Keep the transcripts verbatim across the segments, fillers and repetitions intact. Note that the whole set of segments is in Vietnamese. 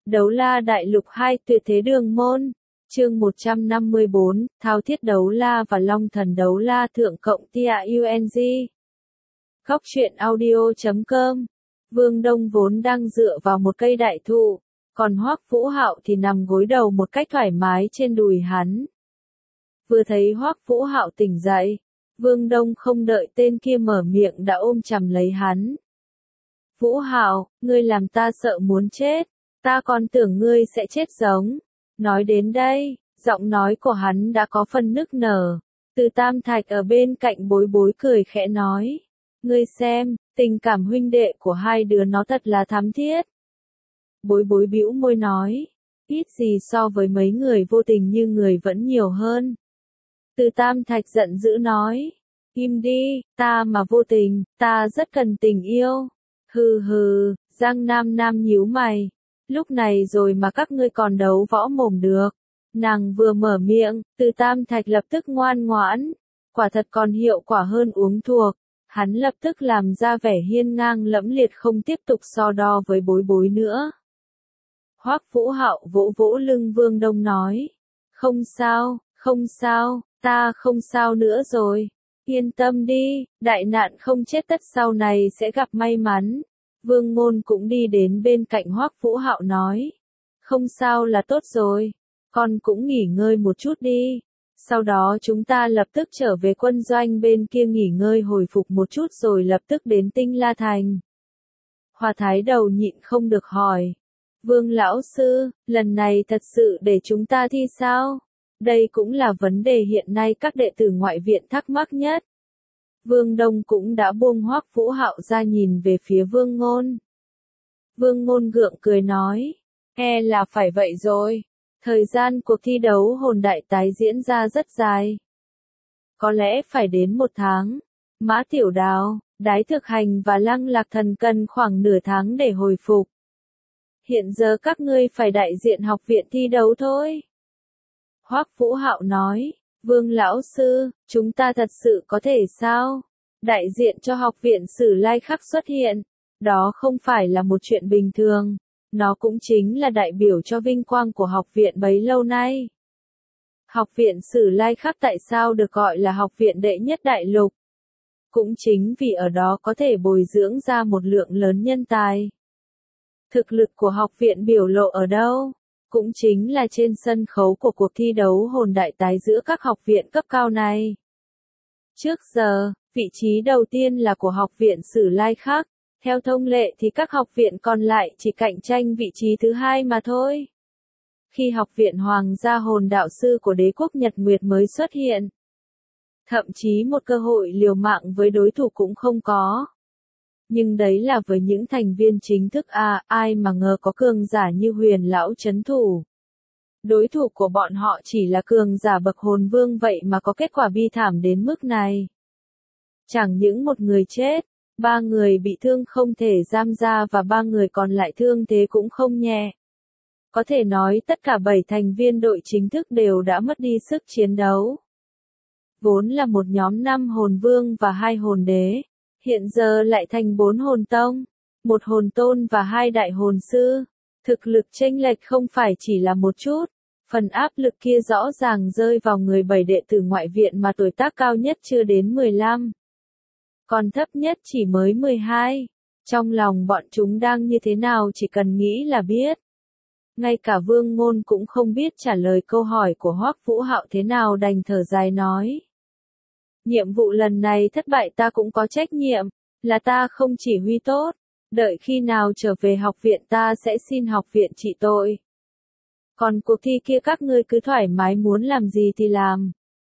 Đấu La Đại Lục hai Tuyệt Thế Đường Môn. Chương một trăm năm mươi bốn, Thao Thiết Đấu La và Long Thần Đấu La Thượng cộng tia u en giê. Góc truyện audio chấm com. Vương Đông vốn đang dựa vào một cây đại thụ, còn Hoắc Vũ Hạo thì nằm gối đầu một cách thoải mái trên đùi hắn. Vừa thấy Hoắc Vũ Hạo tỉnh dậy, Vương Đông không đợi tên kia mở miệng đã ôm chầm lấy hắn. Vũ Hạo, ngươi làm ta sợ muốn chết, ta còn tưởng ngươi sẽ chết giống. Nói đến đây, giọng nói của hắn đã có phần nức nở. Từ Tam Thạch ở bên cạnh Bối Bối cười khẽ nói. Ngươi xem, tình cảm huynh đệ của hai đứa nó thật là thắm thiết. Bối Bối bĩu môi nói. Ít gì so với mấy người vô tình như người vẫn nhiều hơn. Từ Tam Thạch giận dữ nói. Im đi, ta mà vô tình, ta rất cần tình yêu. Hừ hừ, Giang Nam Nam nhíu mày. Lúc này rồi mà các ngươi còn đấu võ mồm được. Nàng vừa mở miệng, Từ Tam Thạch lập tức ngoan ngoãn. Quả thật còn hiệu quả hơn uống thuốc. Hắn lập tức làm ra vẻ hiên ngang lẫm liệt không tiếp tục so đo với Bối Bối nữa. Hoắc Vũ Hạo vỗ vỗ lưng Vương Đông nói. Không sao, không sao, ta không sao nữa rồi. Yên tâm đi, đại nạn không chết tất sau này sẽ gặp may mắn. Vương Ngôn cũng đi đến bên cạnh Hoắc Vũ Hạo nói. Không sao là tốt rồi, con cũng nghỉ ngơi một chút đi. Sau đó chúng ta lập tức trở về quân doanh bên kia nghỉ ngơi hồi phục một chút rồi lập tức đến Tinh La Thành. Hoa Thái Đầu nhịn không được hỏi. Vương Lão Sư, lần này thật sự để chúng ta thi sao? Đây cũng là vấn đề hiện nay các đệ tử ngoại viện thắc mắc nhất. Vương Đông cũng đã buông Hoắc Vũ Hạo ra nhìn về phía Vương Ngôn. Vương Ngôn gượng cười nói, e là phải vậy rồi. Thời gian cuộc thi đấu hồn đại tái diễn ra rất dài. Có lẽ phải đến một tháng. Mã Tiểu Đào, Đái Thực Hành và Lăng Lạc Thần cần khoảng nửa tháng để hồi phục. Hiện giờ các ngươi phải đại diện học viện thi đấu thôi. Hoắc Vũ Hạo nói. Vương Lão Sư, chúng ta thật sự có thể sao? Đại diện cho học viện Sử Lai Khắc xuất hiện. Đó không phải là một chuyện bình thường. Nó cũng chính là đại biểu cho vinh quang của học viện bấy lâu nay. Học viện Sử Lai Khắc tại sao được gọi là học viện đệ nhất đại lục? Cũng chính vì ở đó có thể bồi dưỡng ra một lượng lớn nhân tài. Thực lực của học viện biểu lộ ở đâu? Cũng chính là trên sân khấu của cuộc thi đấu hồn đại tái giữa các học viện cấp cao này. Trước giờ, vị trí đầu tiên là của học viện Sử Lai Khắc. Theo thông lệ thì các học viện còn lại chỉ cạnh tranh vị trí thứ hai mà thôi. Khi học viện Hoàng gia hồn đạo sư của đế quốc Nhật Nguyệt mới xuất hiện, thậm chí một cơ hội liều mạng với đối thủ cũng không có. Nhưng đấy là với những thành viên chính thức à, ai mà ngờ có cường giả như Huyền Lão trấn thủ. Đối thủ của bọn họ chỉ là cường giả bậc hồn vương vậy mà có kết quả bi thảm đến mức này. Chẳng những một người chết, ba người bị thương không thể giam ra và ba người còn lại thương thế cũng không nhẹ. Có thể nói tất cả bảy thành viên đội chính thức đều đã mất đi sức chiến đấu. Vốn là một nhóm năm hồn vương và hai hồn đế. Hiện giờ lại thành bốn hồn tông, một hồn tôn và hai đại hồn sư. Thực lực chênh lệch không phải chỉ là một chút. Phần áp lực kia rõ ràng rơi vào người bảy đệ tử ngoại viện mà tuổi tác cao nhất chưa đến mười lăm. Còn thấp nhất chỉ mới mười hai. Trong lòng bọn chúng đang như thế nào chỉ cần nghĩ là biết. Ngay cả Vương Ngôn cũng không biết trả lời câu hỏi của Hoắc Vũ Hạo thế nào đành thở dài nói. Nhiệm vụ lần này thất bại ta cũng có trách nhiệm, là ta không chỉ huy tốt, đợi khi nào trở về học viện ta sẽ xin học viện trị tội. Còn cuộc thi kia các ngươi cứ thoải mái muốn làm gì thì làm.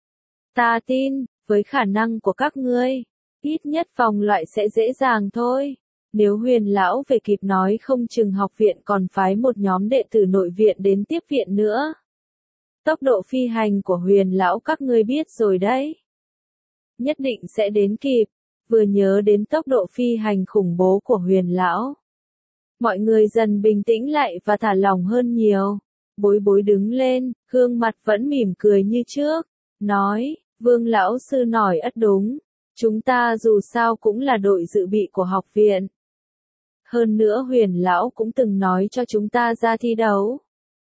Ta tin, với khả năng của các ngươi, ít nhất vòng loại sẽ dễ dàng thôi. Nếu Huyền Lão về kịp nói không chừng học viện còn phái một nhóm đệ tử nội viện đến tiếp viện nữa. Tốc độ phi hành của Huyền Lão các ngươi biết rồi đấy. Nhất định sẽ đến kịp. Vừa nhớ đến tốc độ phi hành khủng bố của Huyền Lão, mọi người dần bình tĩnh lại và thả lỏng hơn nhiều. Bối Bối đứng lên, gương mặt vẫn mỉm cười như trước, nói, Vương Lão Sư nói ắt đúng, chúng ta dù sao cũng là đội dự bị của học viện. Hơn nữa Huyền lão cũng từng nói cho chúng ta ra thi đấu.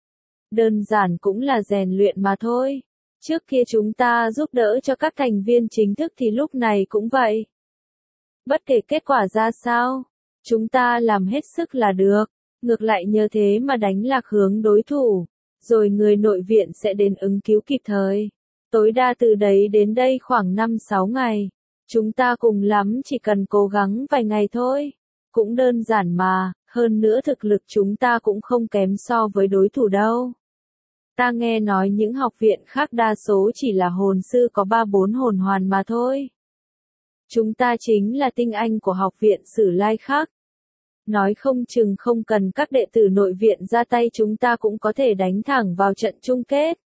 Đơn giản cũng là rèn luyện mà thôi. Trước kia chúng ta giúp đỡ cho các thành viên chính thức thì lúc này cũng vậy. Bất kể kết quả ra sao, chúng ta làm hết sức là được. Ngược lại nhờ thế mà đánh lạc hướng đối thủ, rồi người nội viện sẽ đến ứng cứu kịp thời. Tối đa từ đấy đến đây khoảng năm sáu ngày. Chúng ta cùng lắm chỉ cần cố gắng vài ngày thôi. Cũng đơn giản mà, hơn nữa thực lực chúng ta cũng không kém so với đối thủ đâu. Ta nghe nói những học viện khác đa số chỉ là hồn sư có ba bốn hồn hoàn mà thôi. Chúng ta chính là tinh anh của học viện Sử Lai khác. Nói không chừng không cần các đệ tử nội viện ra tay chúng ta cũng có thể đánh thẳng vào trận chung kết.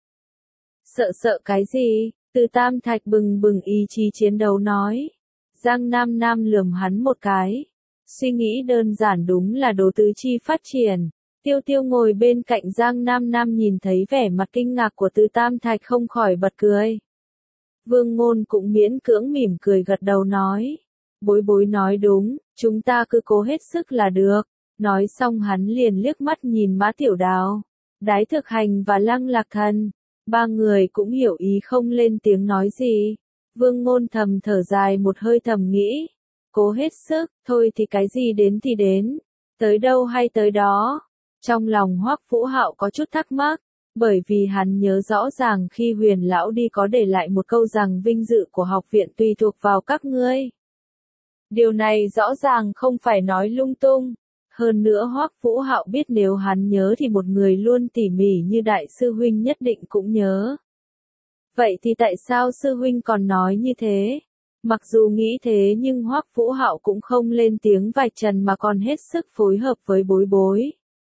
Sợ sợ cái gì? Từ Tam Thạch bừng bừng ý chí chiến đấu nói. Giang Nam Nam lườm hắn một cái. Suy nghĩ đơn giản đúng là đồ tứ chi phát triển. Tiêu Tiêu ngồi bên cạnh Giang Nam Nam nhìn thấy vẻ mặt kinh ngạc của Từ Tam Thạch không khỏi bật cười. Vương Ngôn cũng miễn cưỡng mỉm cười gật đầu nói. Bối bối nói đúng, chúng ta cứ cố hết sức là được. Nói xong hắn liền liếc mắt nhìn Mã Tiểu Đào, Đái Thực Hành và Lăng Lạc Thần. Ba người cũng hiểu ý không lên tiếng nói gì. Vương Ngôn thầm thở dài một hơi thầm nghĩ. Cố hết sức, thôi thì cái gì đến thì đến. Tới đâu hay tới đó. Trong lòng Hoắc Vũ Hạo có chút thắc mắc. Bởi vì hắn nhớ rõ ràng khi Huyền lão đi có để lại một câu rằng vinh dự của học viện tùy thuộc vào các ngươi. Điều này rõ ràng không phải nói lung tung. Hơn nữa Hoắc Vũ Hạo biết nếu hắn nhớ thì một người luôn tỉ mỉ như đại sư huynh nhất định cũng nhớ. Vậy thì tại sao sư huynh còn nói như thế? Mặc dù nghĩ thế nhưng Hoắc Vũ Hạo cũng không lên tiếng vạch trần mà còn hết sức phối hợp với Bối Bối.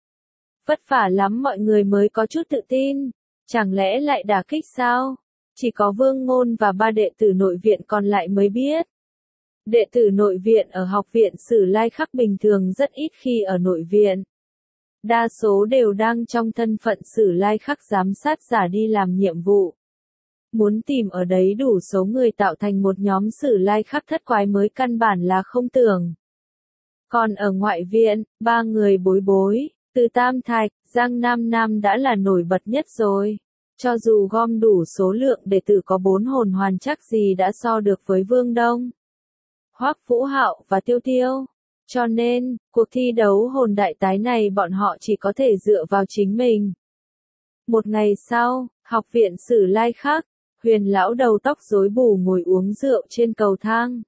Vất vả lắm mọi người mới có chút tự tin. Chẳng lẽ lại đả kích sao? Chỉ có Vương Ngôn và ba đệ tử nội viện còn lại mới biết. Đệ tử nội viện ở học viện Sử Lai Khắc bình thường rất ít khi ở nội viện. Đa số đều đang trong thân phận Sử Lai Khắc giám sát giả đi làm nhiệm vụ. Muốn tìm ở đấy đủ số người tạo thành một nhóm Sử Lai Khắc thất quái mới căn bản là không tưởng. Còn ở ngoại viện, ba người Bối Bối, Từ Tam Thạch, Giang Nam Nam đã là nổi bật nhất rồi. Cho dù gom đủ số lượng đệ tử có bốn hồn hoàn chắc gì đã so được với Vương Đông, Hoắc Vũ Hạo và Tiêu Tiêu. Cho nên, cuộc thi đấu hồn đại tái này bọn họ chỉ có thể dựa vào chính mình. Một ngày sau, học viện Sử Lai Khắc, Huyền lão đầu tóc rối bù ngồi uống rượu trên cầu thang.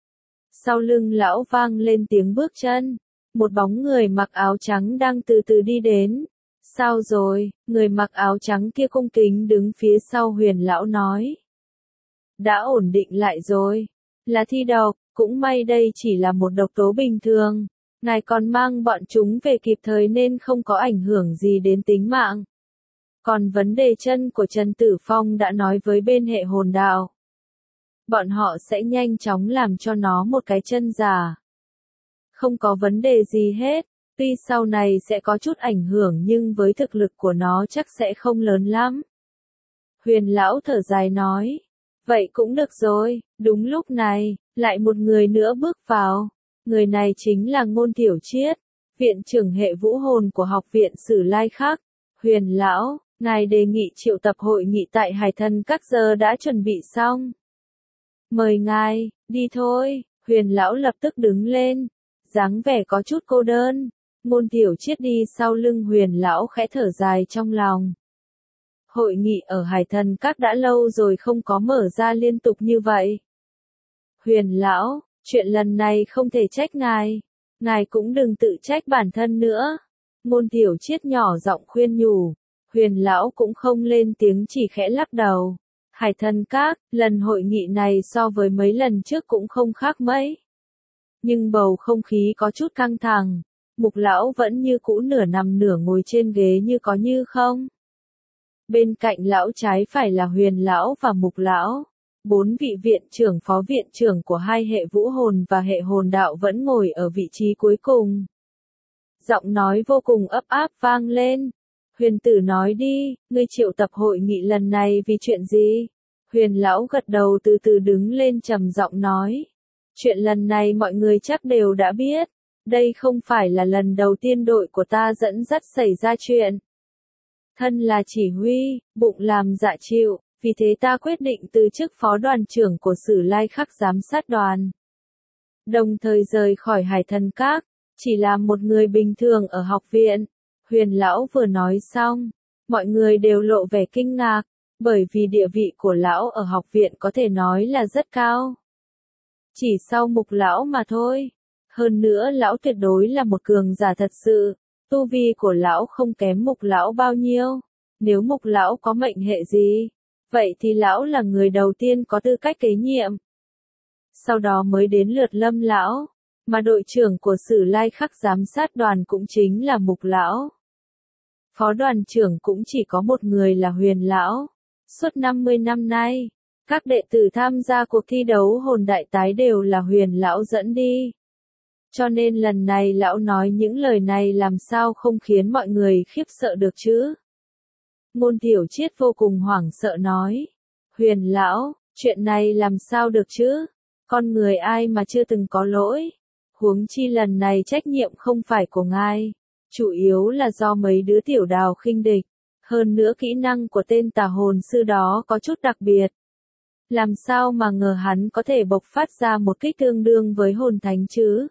Sau lưng lão vang lên tiếng bước chân. Một bóng người mặc áo trắng đang từ từ đi đến. Sao rồi? Người mặc áo trắng kia cung kính đứng phía sau Huyền lão nói. Đã ổn định lại rồi. Là thi độc, cũng may đây chỉ là một độc tố bình thường. Ngài còn mang bọn chúng về kịp thời nên không có ảnh hưởng gì đến tính mạng. Còn vấn đề chân của Trần Tử Phong đã nói với bên hệ hồn đạo. Bọn họ sẽ nhanh chóng làm cho nó một cái chân giả. Không có vấn đề gì hết, tuy sau này sẽ có chút ảnh hưởng nhưng với thực lực của nó chắc sẽ không lớn lắm. Huyền lão thở dài nói. Vậy cũng được rồi, đúng lúc này, lại một người nữa bước vào. Người này chính là Ngôn Tiểu Chiết, viện trưởng hệ vũ hồn của học viện Sử Lai Khắc. Huyền lão, ngài đề nghị triệu tập hội nghị tại Hải Thần các giờ đã chuẩn bị xong. Mời ngài, đi thôi. Huyền lão lập tức đứng lên, dáng vẻ có chút cô đơn. Ngôn Tiểu Chiết đi sau lưng Huyền lão khẽ thở dài trong lòng. Hội nghị ở Hải Thần các đã lâu rồi không có mở ra liên tục như vậy. Huyền lão, chuyện lần này không thể trách ngài. Ngài cũng đừng tự trách bản thân nữa. Ngôn Tiểu Chiết nhỏ giọng khuyên nhủ. Huyền lão cũng không lên tiếng chỉ khẽ lắc đầu. Hải Thần các, lần hội nghị này so với mấy lần trước cũng không khác mấy. Nhưng bầu không khí có chút căng thẳng. Mục lão vẫn như cũ nửa nằm nửa ngồi trên ghế như có như không. Bên cạnh lão trái phải là Huyền lão và Mục lão. Bốn vị viện trưởng phó viện trưởng của hai hệ vũ hồn và hệ hồn đạo vẫn ngồi ở vị trí cuối cùng. Giọng nói vô cùng ấp áp vang lên. Huyền tử nói đi, ngươi triệu tập hội nghị lần này vì chuyện gì? Huyền lão gật đầu từ từ đứng lên trầm giọng nói. Chuyện lần này mọi người chắc đều đã biết. Đây không phải là lần đầu tiên đội của ta dẫn dắt xảy ra chuyện. Thân là chỉ huy, bụng làm dạ chịu, vì thế ta quyết định từ chức phó đoàn trưởng của Sử Lai Khắc giám sát đoàn. Đồng thời rời khỏi Hải Thần Các, chỉ là một người bình thường ở học viện. Huyền lão vừa nói xong, mọi người đều lộ vẻ kinh ngạc, bởi vì địa vị của lão ở học viện có thể nói là rất cao. Chỉ sau Mục lão mà thôi. Hơn nữa lão tuyệt đối là một cường giả thật sự, tu vi của lão không kém Mục lão bao nhiêu. Nếu Mục lão có mệnh hệ gì, vậy thì lão là người đầu tiên có tư cách kế nhiệm. Sau đó mới đến lượt Lâm lão, mà đội trưởng của Sử Lai Khắc giám sát đoàn cũng chính là Mục lão. Phó đoàn trưởng cũng chỉ có một người là Huyền lão. Suốt năm mươi năm nay, các đệ tử tham gia cuộc thi đấu hồn đại tái đều là Huyền lão dẫn đi. Cho nên lần này lão nói những lời này làm sao không khiến mọi người khiếp sợ được chứ. Ngôn Tiểu Chiết vô cùng hoảng sợ nói. Huyền lão, chuyện này làm sao được chứ? Con người ai mà chưa từng có lỗi? Huống chi lần này trách nhiệm không phải của ngài. Chủ yếu là do mấy đứa tiểu đào khinh địch. Hơn nữa kỹ năng của tên tà hồn sư đó có chút đặc biệt. Làm sao mà ngờ hắn có thể bộc phát ra một kích tương đương với hồn thánh chứ?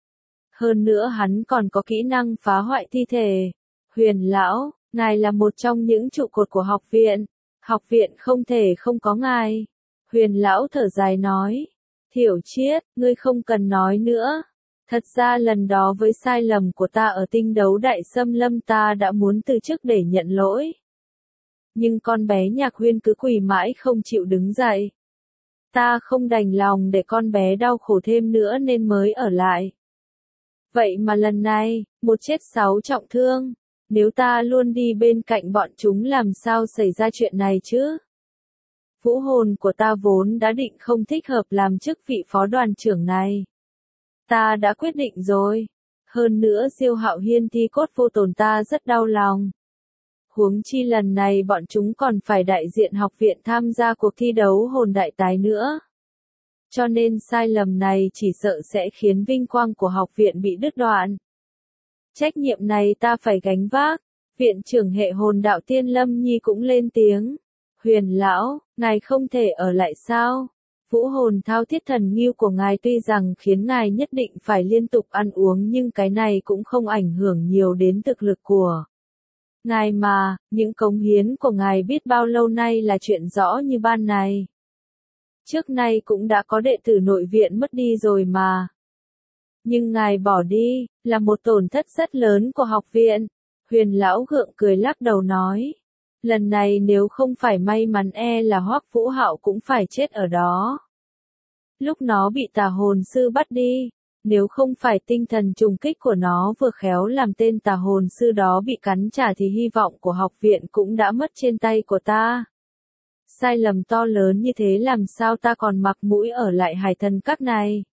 Hơn nữa hắn còn có kỹ năng phá hoại thi thể. Huyền lão, ngài là một trong những trụ cột của học viện. Học viện không thể không có ngài. Huyền lão thở dài nói. Tiểu Chiết, ngươi không cần nói nữa. Thật ra lần đó với sai lầm của ta ở tinh đấu đại xâm lâm ta đã muốn từ chức để nhận lỗi. Nhưng con bé Nhạc Huyên cứ quỳ mãi không chịu đứng dậy. Ta không đành lòng để con bé đau khổ thêm nữa nên mới ở lại. Vậy mà lần này, một chết sáu trọng thương. Nếu ta luôn đi bên cạnh bọn chúng làm sao xảy ra chuyện này chứ? Vũ hồn của ta vốn đã định không thích hợp làm chức vị phó đoàn trưởng này. Ta đã quyết định rồi. Hơn nữa Diêu Hạo Hiên thi cốt vô tồn ta rất đau lòng. Huống chi lần này bọn chúng còn phải đại diện học viện tham gia cuộc thi đấu hồn đại tái nữa. Cho nên sai lầm này chỉ sợ sẽ khiến vinh quang của học viện bị đứt đoạn. Trách nhiệm này ta phải gánh vác. Viện trưởng hệ hồn đạo Tiên Lâm Nhi cũng lên tiếng. Huyền lão, ngài không thể ở lại sao? Vũ hồn thao thiết thần nghiêu của ngài tuy rằng khiến ngài nhất định phải liên tục ăn uống nhưng cái này cũng không ảnh hưởng nhiều đến thực lực của ngài mà, những cống hiến của ngài biết bao lâu nay là chuyện rõ như ban ngày. Trước nay cũng đã có đệ tử nội viện mất đi rồi mà. Nhưng ngài bỏ đi, là một tổn thất rất lớn của học viện. Huyền lão gượng cười lắc đầu nói. Lần này nếu không phải may mắn e là Hoắc Vũ Hạo cũng phải chết ở đó. Lúc nó bị tà hồn sư bắt đi, nếu không phải tinh thần trùng kích của nó vừa khéo làm tên tà hồn sư đó bị cắn trả thì hy vọng của học viện cũng đã mất trên tay của ta. Sai lầm to lớn như thế làm sao ta còn mặc mũi ở lại Hải Thần Các này.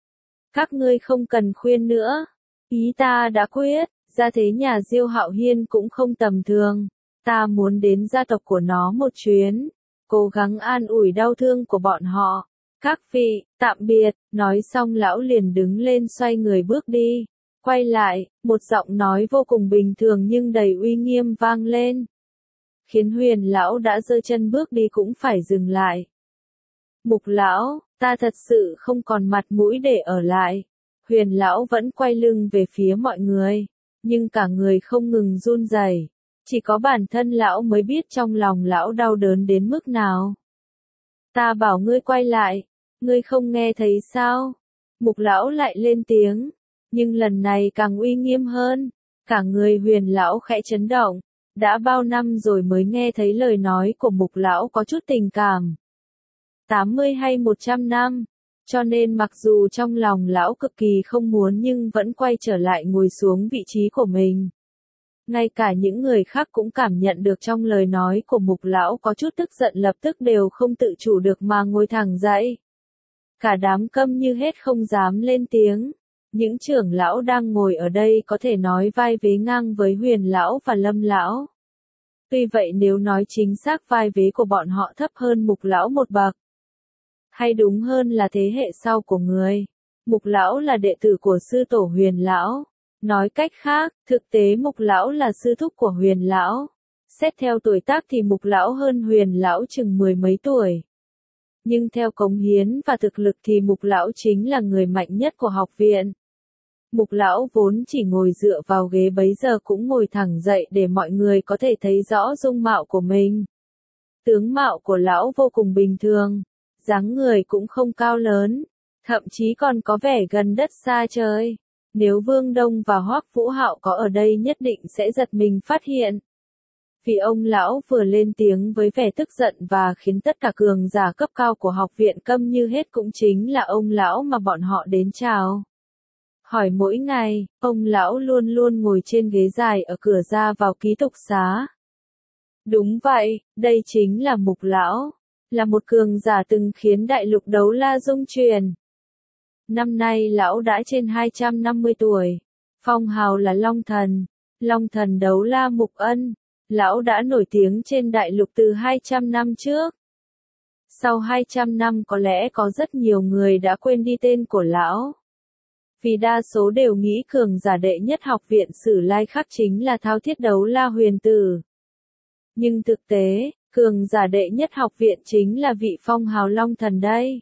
Các ngươi không cần khuyên nữa. Ý ta đã quyết, gia thế nhà Diêu Hạo Hiên cũng không tầm thường. Ta muốn đến gia tộc của nó một chuyến, cố gắng an ủi đau thương của bọn họ. Các vị, tạm biệt, nói xong lão liền đứng lên xoay người bước đi. Quay lại, một giọng nói vô cùng bình thường nhưng đầy uy nghiêm vang lên. Khiến Huyền lão đã giơ chân bước đi cũng phải dừng lại. Mục lão, ta thật sự không còn mặt mũi để ở lại. Huyền lão vẫn quay lưng về phía mọi người, nhưng cả người không ngừng run rẩy. Chỉ có bản thân lão mới biết trong lòng lão đau đớn đến mức nào. Ta bảo ngươi quay lại, ngươi không nghe thấy sao? Mục lão lại lên tiếng, nhưng lần này càng uy nghiêm hơn. Cả người Huyền lão khẽ chấn động, đã bao năm rồi mới nghe thấy lời nói của mục lão có chút tình cảm. tám mươi hay một trăm năm, cho nên mặc dù trong lòng lão cực kỳ không muốn nhưng vẫn quay trở lại ngồi xuống vị trí của mình. Ngay cả những người khác cũng cảm nhận được trong lời nói của mục lão có chút tức giận lập tức đều không tự chủ được mà ngồi thẳng dậy. Cả đám câm như hết không dám lên tiếng. Những trưởng lão đang ngồi ở đây có thể nói vai vế ngang với Huyền lão và Lâm lão. Tuy vậy nếu nói chính xác vai vế của bọn họ thấp hơn mục lão một bậc. Hay đúng hơn là thế hệ sau của người. Mục lão là đệ tử của sư tổ Huyền lão. Nói cách khác, thực tế Mục lão là sư thúc của Huyền lão. Xét theo tuổi tác thì Mục lão hơn Huyền lão chừng mười mấy tuổi. Nhưng theo cống hiến và thực lực thì Mục lão chính là người mạnh nhất của học viện. Mục lão vốn chỉ ngồi dựa vào ghế bấy giờ cũng ngồi thẳng dậy để mọi người có thể thấy rõ dung mạo của mình. Tướng mạo của lão vô cùng bình thường, dáng người cũng không cao lớn, thậm chí còn có vẻ gần đất xa trời. Nếu Vương Đông và Hoắc Vũ Hạo có ở đây nhất định sẽ giật mình phát hiện. Vì ông lão vừa lên tiếng với vẻ tức giận và khiến tất cả cường giả cấp cao của học viện câm như hết cũng chính là ông lão mà bọn họ đến chào. Hỏi mỗi ngày, ông lão luôn luôn ngồi trên ghế dài ở cửa ra vào ký túc xá. Đúng vậy, đây chính là Mục lão, là một cường giả từng khiến đại lục đấu la rung chuyển. Năm nay lão đã trên hai trăm năm mươi tuổi, phong hào là Long Thần, Long Thần đấu la Mục Ân. Lão đã nổi tiếng trên đại lục từ hai trăm năm trước. Sau hai trăm năm có lẽ có rất nhiều người đã quên đi tên của lão. Vì đa số đều nghĩ cường giả đệ nhất học viện Sử Lai Khắc chính là Thao Thiết Đấu La Huyền Tử. Nhưng thực tế, cường giả đệ nhất học viện chính là vị phong hào Long Thần đây.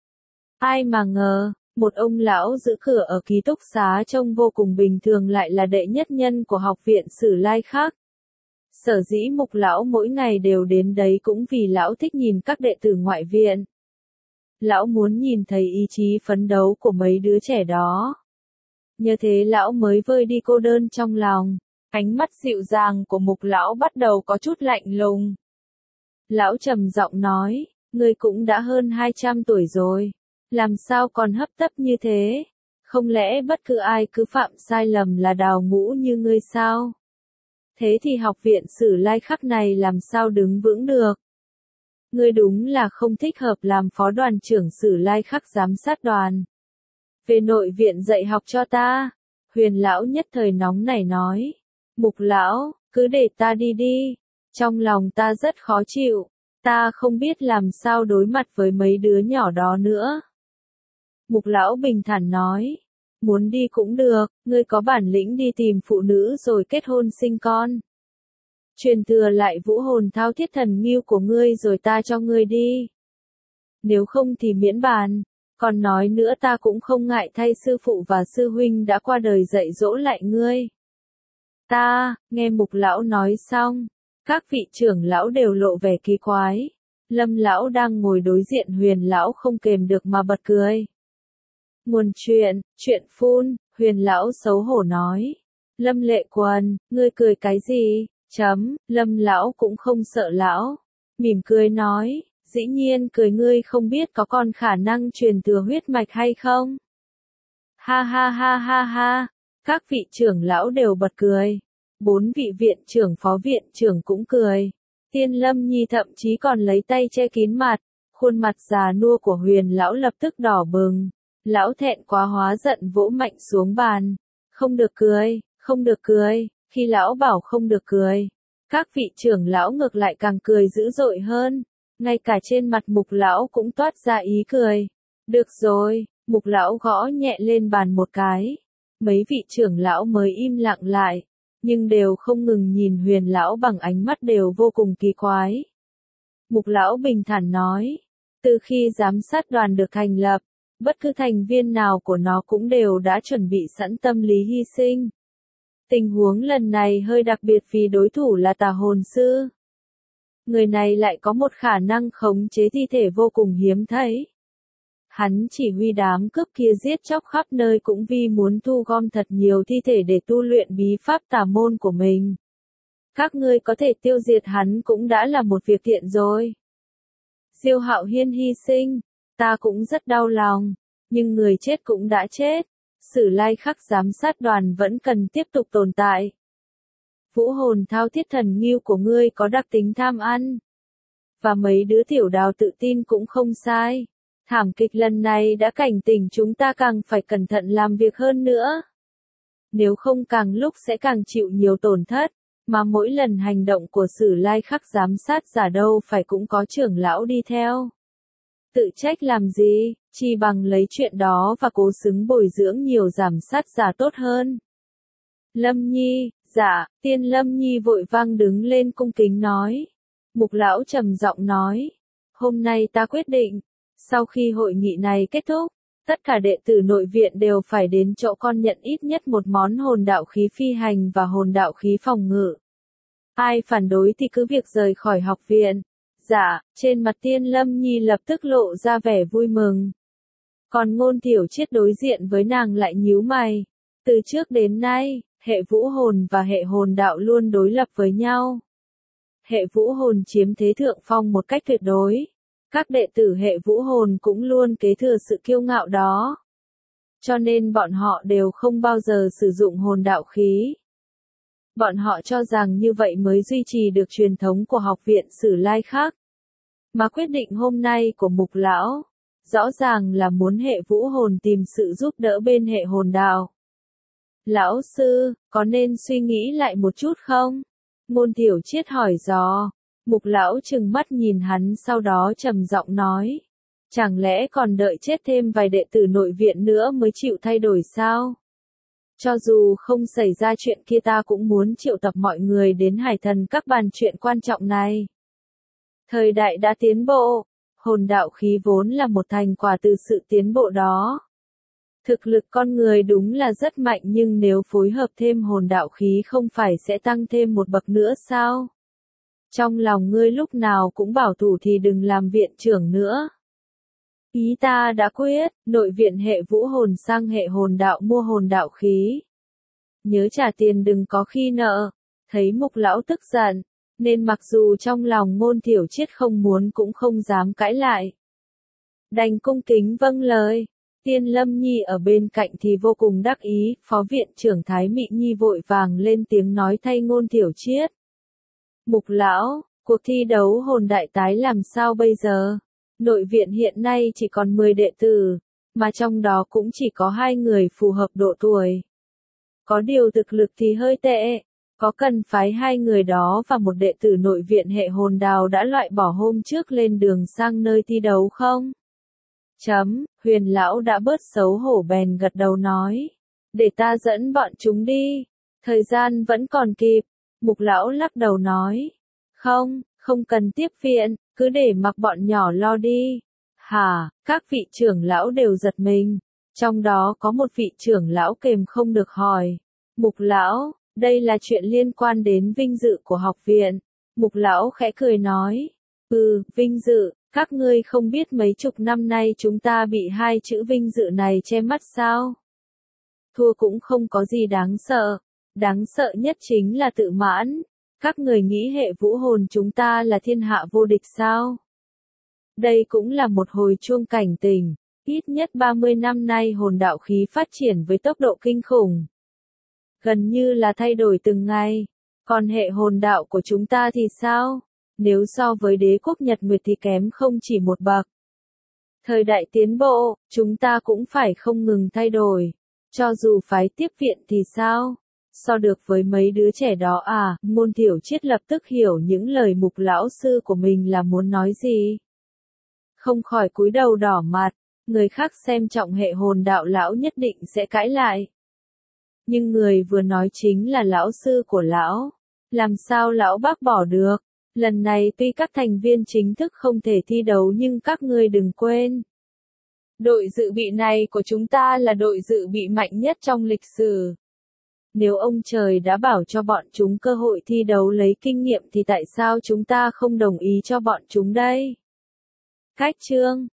Ai mà ngờ, một ông lão giữ cửa ở ký túc xá trông vô cùng bình thường lại là đệ nhất nhân của học viện Sử Lai Khắc. Sở dĩ Mục lão mỗi ngày đều đến đấy cũng vì lão thích nhìn các đệ tử ngoại viện. Lão muốn nhìn thấy ý chí phấn đấu của mấy đứa trẻ đó. Như thế lão mới vơi đi cô đơn trong lòng. Ánh mắt dịu dàng của Mục lão bắt đầu có chút lạnh lùng. Lão trầm giọng nói, ngươi cũng đã hơn hai trăm tuổi rồi. Làm sao còn hấp tấp như thế? Không lẽ bất cứ ai cứ phạm sai lầm là đào ngũ như ngươi sao? Thế thì học viện Sử Lai Khắc này làm sao đứng vững được? Ngươi đúng là không thích hợp làm phó đoàn trưởng Sử Lai Khắc giám sát đoàn. Về nội viện dạy học cho ta. Huyền lão nhất thời nóng nảy nói. Mục lão, cứ để ta đi đi. Trong lòng ta rất khó chịu. Ta không biết làm sao đối mặt với mấy đứa nhỏ đó nữa. Mục lão bình thản nói. Muốn đi cũng được, ngươi có bản lĩnh đi tìm phụ nữ rồi kết hôn sinh con. Truyền thừa lại vũ hồn thao thiết thần nghiêu của ngươi rồi ta cho ngươi đi. Nếu không thì miễn bàn. Còn nói nữa ta cũng không ngại thay sư phụ và sư huynh đã qua đời dạy dỗ lại ngươi. Ta, nghe Mục lão nói xong, các vị trưởng lão đều lộ vẻ kỳ quái. Lâm lão đang ngồi đối diện Huyền lão không kềm được mà bật cười. Nguồn chuyện, chuyện phun, Huyền lão xấu hổ nói. Lâm Lệ Quần, ngươi cười cái gì? Chấm, Lâm lão cũng không sợ lão. Mỉm cười nói, dĩ nhiên cười ngươi không biết có còn khả năng truyền thừa huyết mạch hay không? Ha ha ha ha ha, các vị trưởng lão đều bật cười. Bốn vị viện trưởng phó viện trưởng cũng cười. Tiên Lâm Nhi thậm chí còn lấy tay che kín mặt. Khuôn mặt già nua của Huyền lão lập tức đỏ bừng. Lão thẹn quá hóa giận vỗ mạnh xuống bàn. Không được cười, không được cười. Khi lão bảo không được cười, các vị trưởng lão ngược lại càng cười dữ dội hơn. Ngay cả trên mặt Mục lão cũng toát ra ý cười. Được rồi, Mục lão gõ nhẹ lên bàn một cái. Mấy vị trưởng lão mới im lặng lại, nhưng đều không ngừng nhìn Huyền lão bằng ánh mắt đều vô cùng kỳ quái. Mục lão bình thản nói, từ khi giám sát đoàn được thành lập, bất cứ thành viên nào của nó cũng đều đã chuẩn bị sẵn tâm lý hy sinh. Tình huống lần này hơi đặc biệt vì đối thủ là Tà Hồn Sư. Người này lại có một khả năng khống chế thi thể vô cùng hiếm thấy. Hắn chỉ huy đám cướp kia giết chóc khắp nơi cũng vì muốn thu gom thật nhiều thi thể để tu luyện bí pháp tà môn của mình. Các ngươi có thể tiêu diệt hắn cũng đã là một việc thiện rồi. Diêu Hạo Hiên hy sinh, ta cũng rất đau lòng, nhưng người chết cũng đã chết. Sử Lai Khắc giám sát đoàn vẫn cần tiếp tục tồn tại. Vũ hồn thao thiết thần nghiêu của ngươi có đặc tính tham ăn. Và mấy đứa tiểu đào tự tin cũng không sai. Thảm kịch lần này đã cảnh tỉnh chúng ta càng phải cẩn thận làm việc hơn nữa. Nếu không càng lúc sẽ càng chịu nhiều tổn thất, mà mỗi lần hành động của Sử Lai Khắc giám sát giả đâu phải cũng có trưởng lão đi theo. Tự trách làm gì, chi bằng lấy chuyện đó và cố xứng bồi dưỡng nhiều giảm sát giả tốt hơn. Lâm Nhi, dạ, Tiên Lâm Nhi vội vang đứng lên cung kính nói. Mục lão trầm giọng nói, hôm nay ta quyết định, sau khi hội nghị này kết thúc, tất cả đệ tử nội viện đều phải đến chỗ con nhận ít nhất một món hồn đạo khí phi hành và hồn đạo khí phòng ngự. Ai phản đối thì cứ việc rời khỏi học viện. Dạ, trên mặt Tiên Lâm Nhi lập tức lộ ra vẻ vui mừng. Còn Ngôn Tiểu Chiết đối diện với nàng lại nhíu mày. Từ trước đến nay, hệ vũ hồn và hệ hồn đạo luôn đối lập với nhau. Hệ vũ hồn chiếm thế thượng phong một cách tuyệt đối. Các đệ tử hệ vũ hồn cũng luôn kế thừa sự kiêu ngạo đó. Cho nên bọn họ đều không bao giờ sử dụng hồn đạo khí. Bọn họ cho rằng như vậy mới duy trì được truyền thống của học viện Sử Lai khác. Mà quyết định hôm nay của Mục lão, rõ ràng là muốn hệ vũ hồn tìm sự giúp đỡ bên hệ hồn đạo. Lão sư, có nên suy nghĩ lại một chút không? Ngôn Tiểu Chiết hỏi dò. Mục lão trừng mắt nhìn hắn sau đó trầm giọng nói. Chẳng lẽ còn đợi chết thêm vài đệ tử nội viện nữa mới chịu thay đổi sao? Cho dù không xảy ra chuyện kia ta cũng muốn triệu tập mọi người đến Hải Thần các bàn chuyện quan trọng này. Thời đại đã tiến bộ, hồn đạo khí vốn là một thành quả từ sự tiến bộ đó. Thực lực con người đúng là rất mạnh nhưng nếu phối hợp thêm hồn đạo khí không phải sẽ tăng thêm một bậc nữa sao? Trong lòng ngươi lúc nào cũng bảo thủ thì đừng làm viện trưởng nữa. Ý ta đã quyết, nội viện hệ vũ hồn sang hệ hồn đạo mua hồn đạo khí. Nhớ trả tiền đừng có khi nợ. Thấy Mục lão tức giận, nên mặc dù trong lòng Ngôn Tiểu Chiết không muốn cũng không dám cãi lại. Đành cung kính vâng lời. Tiên Lâm Nhi ở bên cạnh thì vô cùng đắc ý, phó viện trưởng Thái Mị Nhi vội vàng lên tiếng nói thay Ngôn Tiểu Chiết. Mục lão, cuộc thi đấu hồn đại tái làm sao bây giờ? Nội viện hiện nay chỉ còn mười đệ tử, mà trong đó cũng chỉ có hai người phù hợp độ tuổi. Có điều thực lực thì hơi tệ, có cần phái hai người đó và một đệ tử nội viện hệ hồn đào đã loại bỏ hôm trước lên đường sang nơi thi đấu không? Chấm, Huyền lão đã bớt xấu hổ bèn gật đầu nói. Để ta dẫn bọn chúng đi, thời gian vẫn còn kịp. Mục lão lắc đầu nói. Không, không cần tiếp viện, cứ để mặc bọn nhỏ lo đi. Hả, các vị trưởng lão đều giật mình. Trong đó có một vị trưởng lão kềm không được hỏi. Mục lão, đây là chuyện liên quan đến vinh dự của học viện. Mục lão khẽ cười nói. Ừ, vinh dự, các ngươi không biết mấy chục năm nay chúng ta bị hai chữ vinh dự này che mắt sao? Thua cũng không có gì đáng sợ. Đáng sợ nhất chính là tự mãn. Các người nghĩ hệ vũ hồn chúng ta là thiên hạ vô địch sao? Đây cũng là một hồi chuông cảnh tỉnh. Ít nhất ba mươi năm nay hồn đạo khí phát triển với tốc độ kinh khủng. Gần như là thay đổi từng ngày. Còn hệ hồn đạo của chúng ta thì sao? Nếu so với đế quốc Nhật Nguyệt thì kém không chỉ một bậc. Thời đại tiến bộ, chúng ta cũng phải không ngừng thay đổi. Cho dù phái tiếp viện thì sao? So được với mấy đứa trẻ đó à? Ngôn Tiểu Chiết lập tức hiểu những lời Mục lão sư của mình là muốn nói gì. Không khỏi cúi đầu đỏ mặt. Người khác xem trọng hệ hồn đạo lão nhất định sẽ cãi lại. Nhưng người vừa nói chính là lão sư của lão. Làm sao lão bác bỏ được? Lần này tuy các thành viên chính thức không thể thi đấu nhưng các ngươi đừng quên. Đội dự bị này của chúng ta là đội dự bị mạnh nhất trong lịch sử. Nếu ông trời đã bảo cho bọn chúng cơ hội thi đấu lấy kinh nghiệm thì tại sao chúng ta không đồng ý cho bọn chúng đây? Cách chương